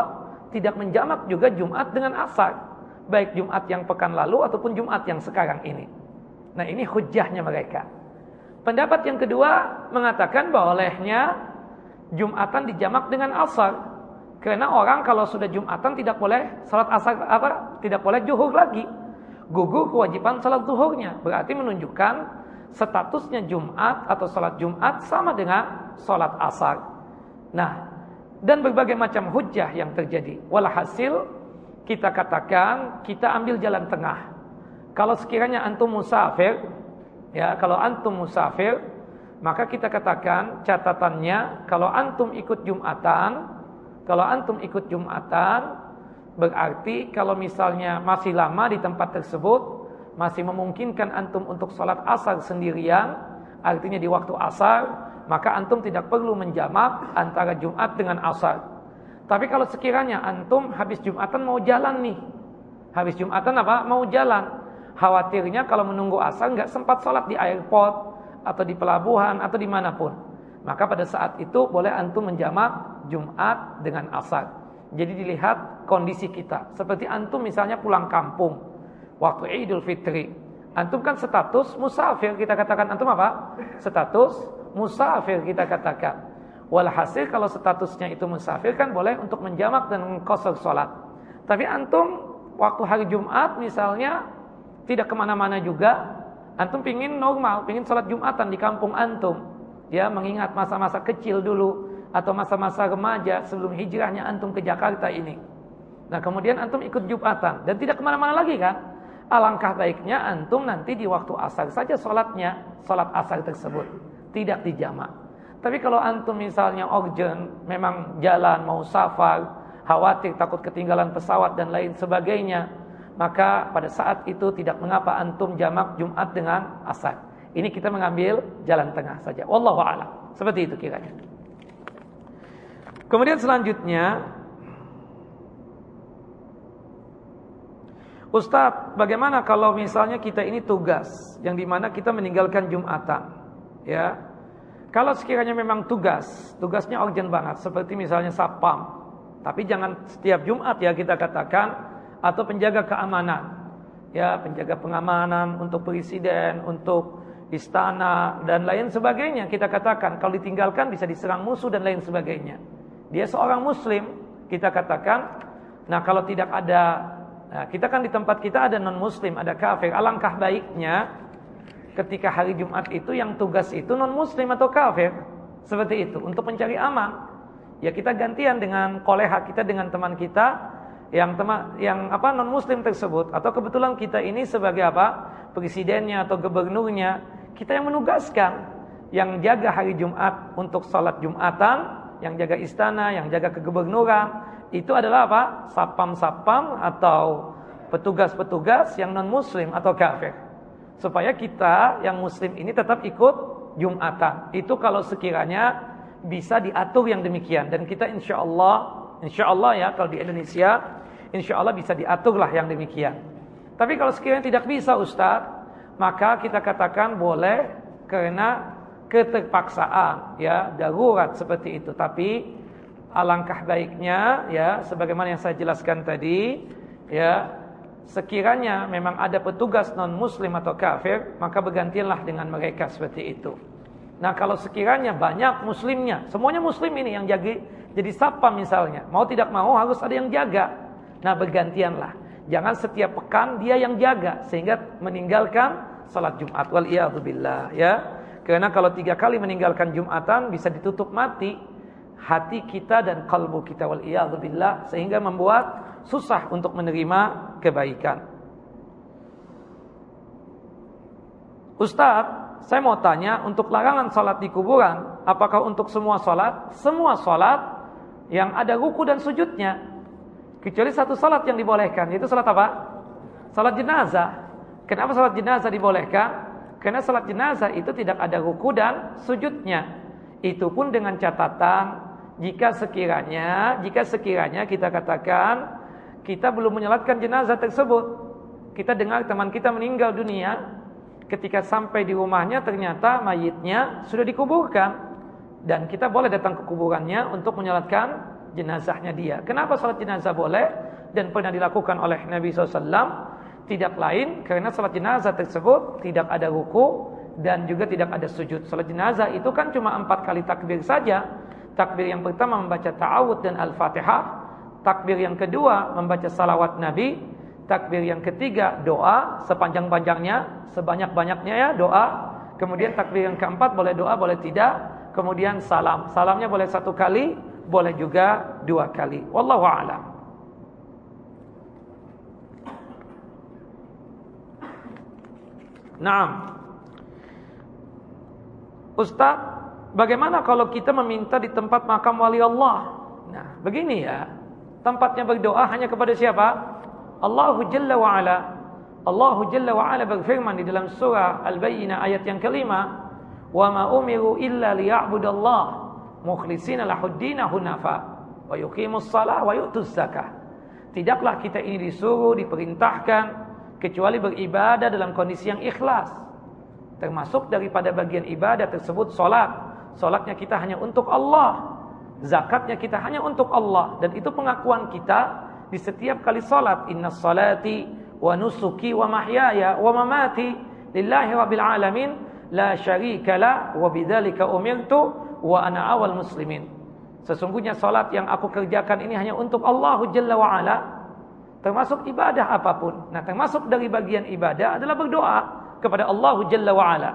tidak menjamak juga Jumat dengan asar, baik Jumat yang pekan lalu ataupun Jumat yang sekarang ini. Nah, ini hujjahnya mereka. Pendapat yang kedua mengatakan bolehnya Jumatan dijamak dengan asar. Karena orang kalau sudah Jumatan tidak boleh salat asar apa? Tidak boleh zuhur lagi. Gugur kewajiban salat zuhurnya. Berarti menunjukkan statusnya Jumat atau salat Jumat sama dengan salat asar. Nah, dan berbagai macam hujjah yang terjadi. Walhasil kita katakan kita ambil jalan tengah. Kalau sekiranya antum musafir, ya, kalau antum musafir, maka kita katakan catatannya kalau antum ikut Jumatan, kalau antum ikut Jumatan, berarti kalau misalnya masih lama di tempat tersebut, masih memungkinkan antum untuk salat asar sendirian, artinya di waktu asar, maka antum tidak perlu menjamak antara Jumat dengan asar. Tapi kalau sekiranya antum habis Jumatan mau jalan nih, habis Jumatan apa? Mau jalan. Khawatirnya kalau menunggu asar nggak sempat salat di airport atau di pelabuhan atau dimanapun, maka pada saat itu boleh antum menjamak Jumat dengan asar. Jadi dilihat kondisi kita. Seperti antum misalnya pulang kampung waktu Idul Fitri, antum kan status musafir, kita katakan antum apa? Status musafir kita katakan. Walhasil kalau statusnya itu musafir kan boleh untuk menjamak dan mengqasar salat. Tapi antum waktu hari Jumat misalnya tidak kemana-mana juga, antum pingin normal, pingin salat Jumatan di kampung antum. Ya, mengingat masa-masa kecil dulu atau masa-masa remaja sebelum hijrahnya antum ke Jakarta ini. Nah, kemudian antum ikut Jumatan dan tidak kemana-mana lagi kan? Alangkah baiknya antum nanti di waktu asar saja salatnya, salat asar tersebut, tidak dijamak. Tapi kalau antum misalnya urgent, memang jalan mau safar, khawatir takut ketinggalan pesawat dan lain sebagainya, maka pada saat itu tidak mengapa antum jamak Jumat dengan asar. Ini kita mengambil jalan tengah saja. Wallahu a'lam. Seperti itu kiranya. Kemudian selanjutnya, Ustadz, bagaimana kalau misalnya kita ini tugas yang dimana kita meninggalkan Jumatan, ya? Kalau sekiranya memang tugas, tugasnya urgent banget, seperti misalnya satpam, tapi jangan setiap Jumat ya kita katakan, atau penjaga keamanan, ya, penjaga pengamanan untuk presiden, untuk istana dan lain sebagainya. Kita katakan kalau ditinggalkan bisa diserang musuh dan lain sebagainya. Dia seorang muslim, kita katakan. Nah, kalau tidak ada, nah, kita kan di tempat kita ada non muslim, ada kafir. Alangkah baiknya ketika hari Jumat itu yang tugas itu non muslim atau kafir, seperti itu, untuk mencari aman. Ya, kita gantian dengan koleha kita, dengan teman kita yang teman yang apa non muslim tersebut, atau kebetulan kita ini sebagai apa? Presidennya atau gubernurnya, kita yang menugaskan, yang jaga hari Jumat untuk salat Jumatan, yang jaga istana, yang jaga kegubernuran, itu adalah apa? Sapam-sapam atau petugas-petugas yang non muslim atau kafir. Supaya kita yang muslim ini tetap ikut Jumatan. Itu kalau sekiranya bisa diatur yang demikian, dan kita insyaallah, insyaallah ya, kalau di Indonesia insyaallah bisa diaturlah yang demikian. Tapi kalau sekiranya tidak bisa Ustaz, maka kita katakan boleh karena keterpaksaan, ya, darurat seperti itu. Tapi alangkah baiknya, ya, sebagaimana yang saya jelaskan tadi, ya, sekiranya memang ada petugas non muslim atau kafir, maka bergantianlah dengan mereka seperti itu. Nah, kalau sekiranya banyak muslimnya, semuanya muslim ini yang jaga, jadi satpam misalnya, mau tidak mau harus ada yang jaga. Nah, bergantianlah. Jangan setiap pekan dia yang jaga sehingga meninggalkan salat Jumat. Wal iyadu billah, ya. Karena kalau tiga kali meninggalkan Jumatan bisa ditutup mati hati kita dan kalbu kita, wal iyadu billah, sehingga membuat susah untuk menerima kebaikan. Ustaz, saya mau tanya, untuk larangan salat di kuburan, apakah untuk semua salat? Semua salat yang ada ruku dan sujudnya, kecuali satu salat yang dibolehkan, yaitu salat apa? Salat jenazah. Kenapa salat jenazah dibolehkan? Karena salat jenazah itu tidak ada ruku dan sujudnya. Itu pun dengan catatan, jika sekiranya, jika sekiranya kita katakan kita belum menyolatkan jenazah tersebut, kita dengar teman kita meninggal dunia, ketika sampai di rumahnya ternyata mayitnya sudah dikuburkan, dan kita boleh datang ke kuburannya untuk menyolatkan jenazahnya dia. Kenapa salat jenazah boleh dan pernah dilakukan oleh Nabi shallallahu alaihi wasallam? Tidak lain karena salat jenazah tersebut tidak ada ruku dan juga tidak ada sujud. Salat jenazah itu kan cuma empat kali takbir saja. Takbir yang pertama membaca ta'awud dan al-fatihah. Takbir yang kedua membaca salawat Nabi. Takbir yang ketiga doa sepanjang-panjangnya, sebanyak-banyaknya ya doa. Kemudian takbir yang keempat boleh doa, boleh tidak. Kemudian salam. Salamnya boleh satu kali, boleh juga dua kali. Wallahu a'lam. Naam. Ustaz, bagaimana kalau kita meminta di tempat makam wali Allah? Nah, begini ya. Tempatnya berdoa hanya kepada siapa? Allahu Jalla wa Ala. Allahu Jalla wa Ala berfirman di dalam surah Al-Bayyinah ayat yang kelima, "Wa ma umiru illa liya'budallah mukhlishina lahuddina hunafa wa yuqimus shalah wa yu'tuz zakah." Tidaklah kita ini disuruh, diperintahkan kecuali beribadah dalam kondisi yang ikhlas. Termasuk daripada bagian ibadah tersebut salat. Salatnya kita hanya untuk Allah. Zakatnya kita hanya untuk Allah. Dan itu pengakuan kita di setiap kali salat. Innas salati wa nusuki wa mahyaya wa mamati lillahi rabbil alamin la syarika la wa bidzalika umirtu wa ana awal muslimin. Sesungguhnya salat yang aku kerjakan ini hanya untuk Allah Jalla wa Ala. Termasuk ibadah apapun. Nah, termasuk dari bagian ibadah adalah berdoa kepada Allah Jalla wa Ala.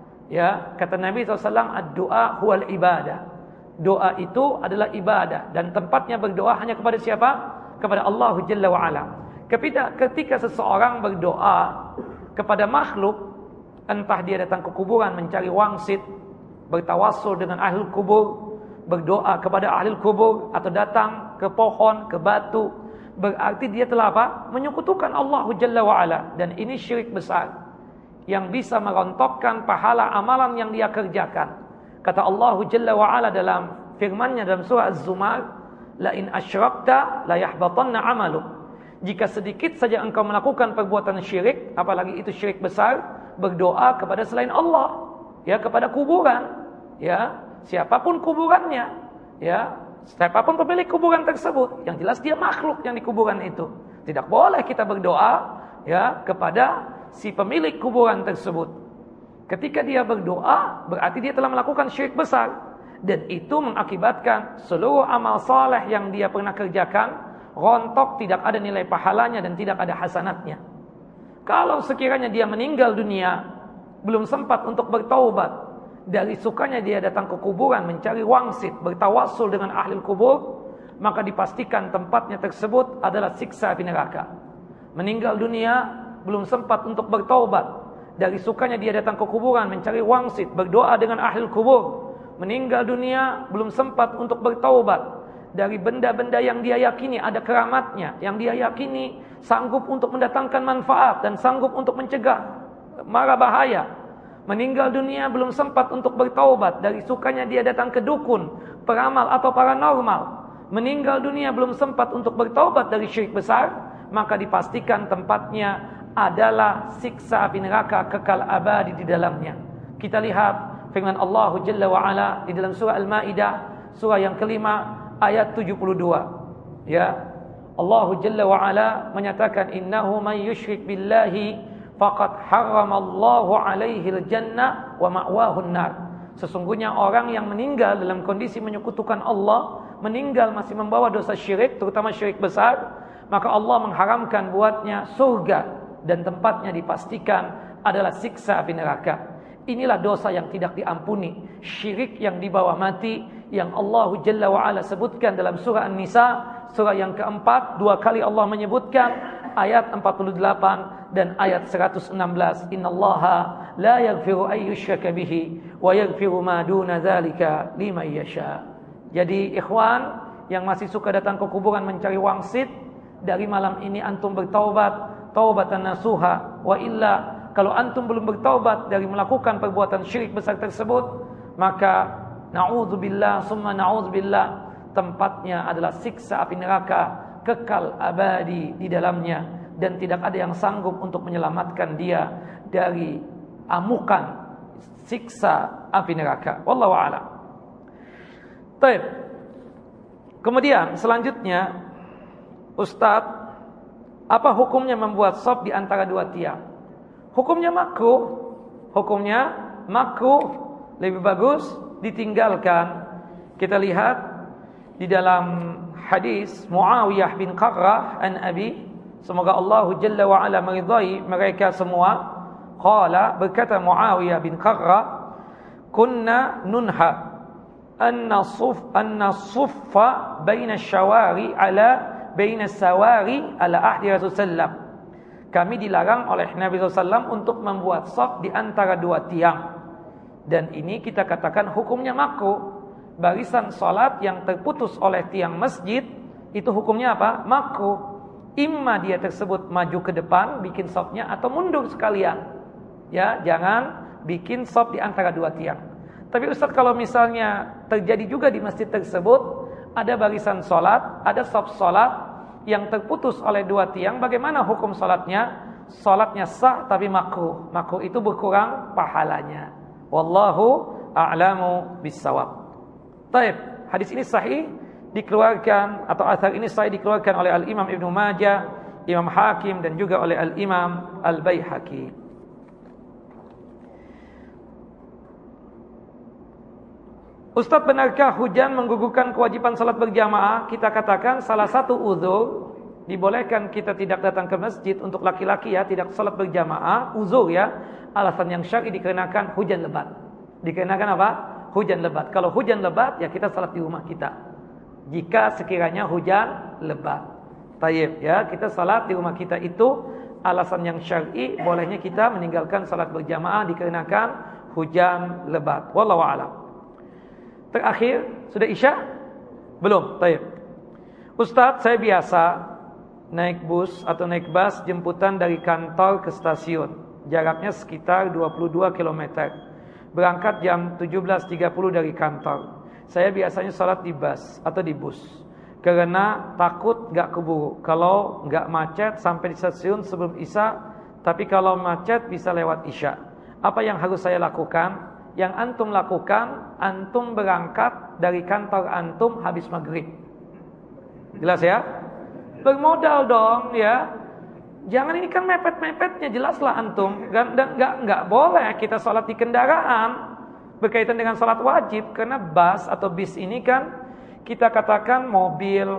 Ya, kata Nabi shallallahu alaihi wasallam, ad-du'a huwal ibadah. Doa itu adalah ibadah dan tempatnya berdoa hanya kepada siapa? Kepada Allah Jalla wa Ala. Ketika, ketika seseorang berdoa kepada makhluk, entah dia datang ke kuburan mencari wangsit, bertawassul dengan ahli kubur, berdoa kepada ahli kubur, atau datang ke pohon, ke batu, berarti dia telah apa? Menyekutukan Allah Jalla wa Ala. Dan ini syirik besar yang bisa merontokkan pahala amalan yang dia kerjakan. Kata Allah Jalla wa Ala dalam firman-Nya dalam surah Az-Zumar, la in asyrakta la yahbatanna 'amaluk. Jika sedikit saja engkau melakukan perbuatan syirik, apalagi itu syirik besar, berdoa kepada selain Allah, ya, kepada kuburan, ya, siapapun kuburannya, ya, siapapun pemilik kuburan tersebut, yang jelas dia makhluk yang di kuburan itu. Tidak boleh kita berdoa, ya, kepada si pemilik kuburan tersebut. Ketika dia berdoa, berarti dia telah melakukan syirik besar. Dan itu mengakibatkan seluruh amal saleh yang dia pernah kerjakan rontok, tidak ada nilai pahalanya dan tidak ada hasanatnya. Kalau sekiranya dia meninggal dunia, belum sempat untuk bertaubat, dari sukanya dia datang ke kuburan mencari wangsit, bertawassul dengan ahli kubur, maka dipastikan tempatnya tersebut adalah siksa api neraka. Meninggal dunia, belum sempat untuk bertaubat, dari sukanya dia datang ke kuburan mencari wangsit, berdoa dengan ahli kubur, meninggal dunia, belum sempat untuk bertaubat dari benda-benda yang dia yakini ada keramatnya, yang dia yakini sanggup untuk mendatangkan manfaat dan sanggup untuk mencegah mara bahaya. Meninggal dunia, belum sempat untuk bertaubat, dari sukanya dia datang ke dukun, peramal atau paranormal. Meninggal dunia, belum sempat untuk bertaubat dari syirik besar, maka dipastikan tempatnya adalah siksa api neraka kekal abadi di dalamnya. Kita lihat firman Allah Jalla wa Ala di dalam surah Al-Maidah, surah yang kelima ayat tujuh puluh dua. Ya, Allah Jalla wa Ala menyatakan, innahu man yusyrik billahi faqad haramallahu alaihi al-jannah wa ma'wahu an-nar. Sesungguhnya orang yang meninggal dalam kondisi menyekutukan Allah, meninggal masih membawa dosa syirik, terutama syirik besar, maka Allah mengharamkan buatnya surga dan tempatnya dipastikan adalah siksa api neraka. Inilah dosa yang tidak diampuni, syirik yang dibawa mati, yang Allah Jalla wa Ala sebutkan dalam surah An-Nisa, surah yang keempat, dua kali Allah menyebutkan, ayat empat puluh delapan dan ayat seratus enam belas. Innallaha la yaghfiru ay yushraka bihi wa yaghfiru ma duna dzalika liman yasha. Jadi ikhwan yang masih suka datang ke kuburan mencari wangsit, dari malam ini antum bertaubat, taubatan nasuha, wa illa kalau antum belum bertaubat dari melakukan perbuatan syirik besar tersebut, maka na'udzubillah summa na'udzubillah, tempatnya adalah siksa api neraka kekal abadi di dalamnya, dan tidak ada yang sanggup untuk menyelamatkan dia dari amukan siksa api neraka. Wallahu a'lam. Baik. Kemudian selanjutnya, Ustadz, apa hukumnya membuat shaf di antara dua tiang? Hukumnya makruh. Hukumnya makruh, lebih bagus ditinggalkan. Kita lihat di dalam hadis Muawiyah bin Qarrah an Abi, semoga Allah Jalla wa Ala meridai mereka semua. Qala, berkata Muawiyah bin Qarrah, kunna nunha anna suf anna suffa baina syawari ala baina sawari ala ahdi Rasulullah. Kami dilarang oleh Nabi sallallahu alaihi wasallam untuk membuat shaf di antara dua tiang. Dan ini kita katakan hukumnya makruh. Barisan salat yang terputus oleh tiang masjid itu hukumnya apa? Makruh. Imma dia tersebut maju ke depan bikin shafnya atau mundur sekalian. Ya, jangan bikin shaf di antara dua tiang. Tapi Ustaz, kalau misalnya terjadi juga di masjid tersebut ada barisan salat, ada shaf salat yang terputus oleh dua tiang, bagaimana hukum salatnya? Salatnya sah tapi makruh. Makruh itu berkurang pahalanya. Wallahu a'lamu bissawab. Baik, hadis ini sahih dikeluarkan atau athar ini sahih dikeluarkan oleh Al-Imam Ibnu Majah, Imam Hakim dan juga oleh Al-Imam Al-Baihaqi. Ustaz, benarkah hujan menggugurkan kewajiban salat berjamaah? Kita katakan salah satu uzur dibolehkan kita tidak datang ke masjid untuk laki-laki ya, tidak salat berjamaah, uzur ya, alasan yang syar'i dikarenakan hujan lebat. Dikarenakan apa? Hujan lebat. Kalau hujan lebat ya kita salat di rumah kita. Jika sekiranya hujan lebat. Tayyib ya, kita salat di rumah kita itu alasan yang syar'i bolehnya kita meninggalkan salat berjamaah dikarenakan hujan lebat. Wallahu a'lam. Terakhir, sudah isya? Belum? Tayyib. Ustaz, saya biasa naik bus atau naik bus jemputan dari kantor ke stasiun. Jaraknya sekitar dua puluh dua kilometer. Berangkat jam tujuh belas tiga puluh dari kantor. Saya biasanya salat di bus atau di bus karena takut gak keburu. Kalau gak macet sampai di stasiun sebelum isya, tapi kalau macet bisa lewat isya. Apa yang harus saya lakukan? Yang antum lakukan, antum berangkat dari kantor antum habis maghrib. Jelas ya? Bermodal dong ya. Jangan ini kan mepet-mepetnya, jelaslah antum. Gak, gak, gak boleh kita sholat di kendaraan berkaitan dengan sholat wajib. Karena bus atau bis ini kan kita katakan mobil,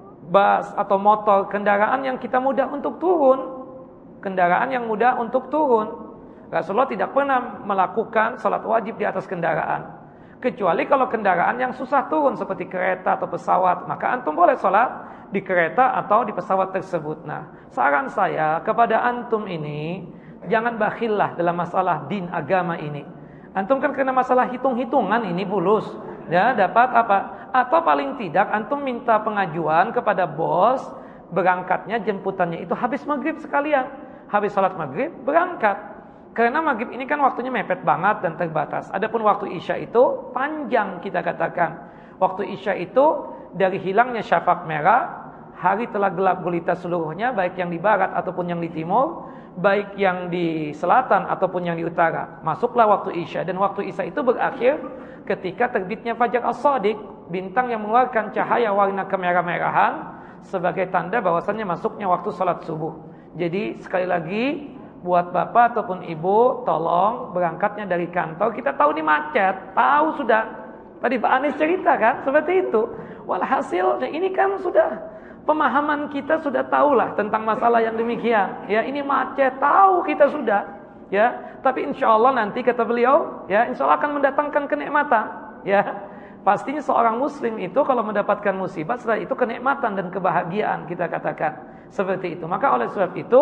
bus atau motor, kendaraan yang kita mudah untuk turun. Kendaraan yang mudah untuk turun. Rasulullah tidak pernah melakukan salat wajib di atas kendaraan. Kecuali kalau kendaraan yang susah turun seperti kereta atau pesawat, maka antum boleh salat di kereta atau di pesawat tersebut. Nah, saran saya kepada antum ini, jangan bakhillah dalam masalah din agama ini. Antum kan kena masalah hitung-hitungan ini bulus. Ya, dapat apa? Atau paling tidak antum minta pengajuan kepada bos, berangkatnya jemputannya itu habis maghrib sekalian. Habis salat maghrib berangkat. Karena maghrib ini kan waktunya mepet banget dan terbatas. Adapun waktu isya itu panjang kita katakan. Waktu isya itu dari hilangnya syafaq merah, hari telah gelap gulita seluruhnya, baik yang di barat ataupun yang di timur, baik yang di selatan ataupun yang di utara. Masuklah waktu isya, dan waktu isya itu berakhir ketika terbitnya fajar as-shadiq, bintang yang mengeluarkan cahaya warna kemerah-merahan sebagai tanda bahwasannya masuknya waktu salat subuh. Jadi sekali lagi buat bapak ataupun ibu, tolong berangkatnya dari kantor. Kita tahu ini macet, tahu sudah. Tadi Pak Anies cerita kan, seperti itu. Walhasil, ini kan sudah pemahaman kita sudah tahulah tentang masalah yang demikian. Ya, ini macet, tahu kita sudah. Ya, tapi insya Allah nanti kata beliau, ya insya Allah akan mendatangkan kenikmatan. Ya, pastinya seorang Muslim itu kalau mendapatkan musibah, setelah itu kenikmatan dan kebahagiaan kita katakan seperti itu. Maka oleh sebab itu,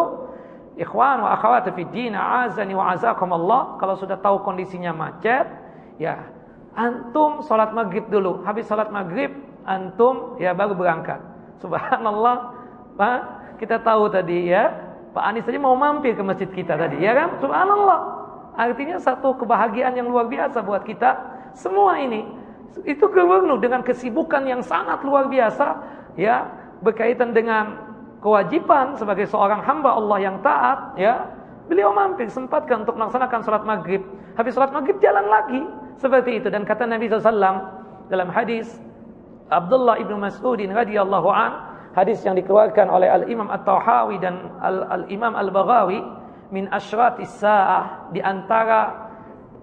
ikhwan wa akhwat fi din, azani wa azakumullah, kalau sudah tahu kondisinya macet, ya antum salat maghrib dulu. Habis salat maghrib antum ya baru berangkat. Subhanallah, Pak, kita tahu tadi ya, Pak Anies tadi mau mampir ke masjid kita tadi, ya kan? Subhanallah. Artinya satu kebahagiaan yang luar biasa buat kita semua ini. Itu kepenuh dengan kesibukan yang sangat luar biasa ya, berkaitan dengan kewajiban sebagai seorang hamba Allah yang taat, ya. Beliau mampir, sempatkan untuk melaksanakan salat maghrib. Habis salat maghrib jalan lagi, seperti itu. Dan kata Nabi sallallahu alaihi wasallam dalam hadis Abdullah ibnu Mas'ud radhiyallahu an, hadis yang dikeluarkan oleh Al-Imam At-Tahawi dan Al-Imam Al-Baghawi, min asyratis sa'ah, di antara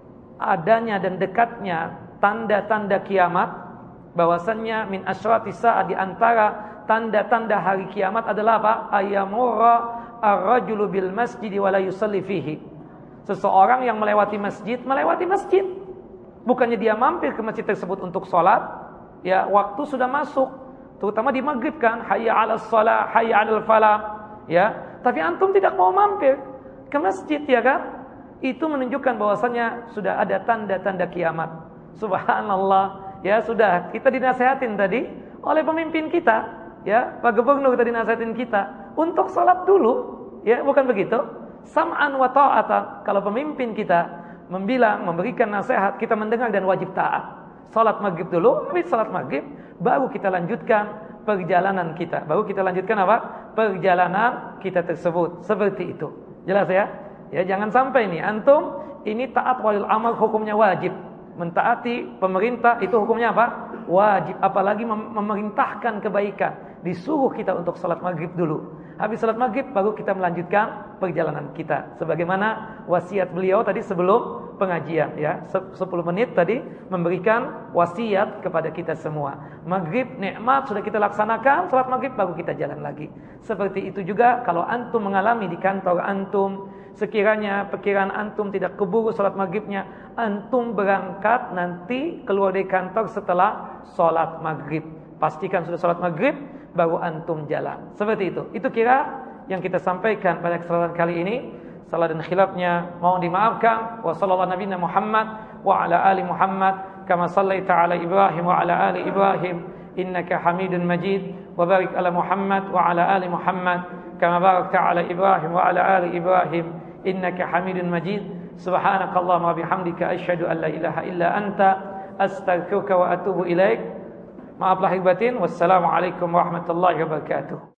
adanya dan dekatnya tanda-tanda kiamat, bahwasannya min asyratis sa'ah, di antara tanda-tanda hari kiamat adalah apa? Ayamurra ar-rajulu bil masjid wa la yusalli fihi. Seseorang yang melewati masjid, melewati masjid. Bukannya dia mampir ke masjid tersebut untuk sholat, ya, waktu sudah masuk, terutama di maghrib kan, hayya 'alas shalah, hayya 'alal falah, ya. Tapi antum tidak mau mampir ke masjid, ya kan? Itu menunjukkan bahwasannya sudah ada tanda-tanda kiamat. Subhanallah, ya, sudah kita dinasehatin tadi oleh pemimpin kita, ya, Pak Gubernur tadi nasihatin kita untuk sholat dulu, ya, bukan begitu? Sam'an wa ta'atan. Kalau pemimpin kita membilang, memberikan nasihat, kita mendengar dan wajib taat. Salat maghrib dulu, habis salat maghrib baru kita lanjutkan perjalanan kita. Baru kita lanjutkan apa? Perjalanan kita tersebut. Seperti itu. Jelas ya? Ya, jangan sampai nih antum ini taat walil amr hukumnya wajib. Mentaati pemerintah itu hukumnya apa? Wajib. Apalagi mem- memerintahkan kebaikan. Disuruh kita untuk salat maghrib dulu. Habis salat maghrib baru kita melanjutkan perjalanan kita. Sebagaimana wasiat beliau tadi sebelum pengajian, ya, sepuluh menit tadi memberikan wasiat kepada kita semua. Maghrib nikmat sudah kita laksanakan, salat maghrib baru kita jalan lagi. Seperti itu juga kalau antum mengalami di kantor antum, sekiranya pikiran antum tidak keburu salat maghribnya, antum berangkat nanti keluar dari kantor setelah salat maghrib. Pastikan sudah salat maghrib baru antum jalan. Seperti itu. Itu kira yang kita sampaikan pada kesempatan kali ini. Salah dan khilafnya mohon dimaafkan. Wa sallallahu nabiyana Muhammad wa ala ali Muhammad kama sallaita ala Ibrahim wa ala ali Ibrahim innaka Hamidun Majid. Wa barik ala Muhammad wa ala ali Muhammad kama barakta ala Ibrahim wa ala ali Ibrahim innaka Hamidun Majid. Subhanakallahumma wa bihamdika asyhadu an la ilaha illa anta astaghfiruka wa atubu ilaik. Maaf lahir batin. Wassalamualaikum warahmatullahi wabarakatuh.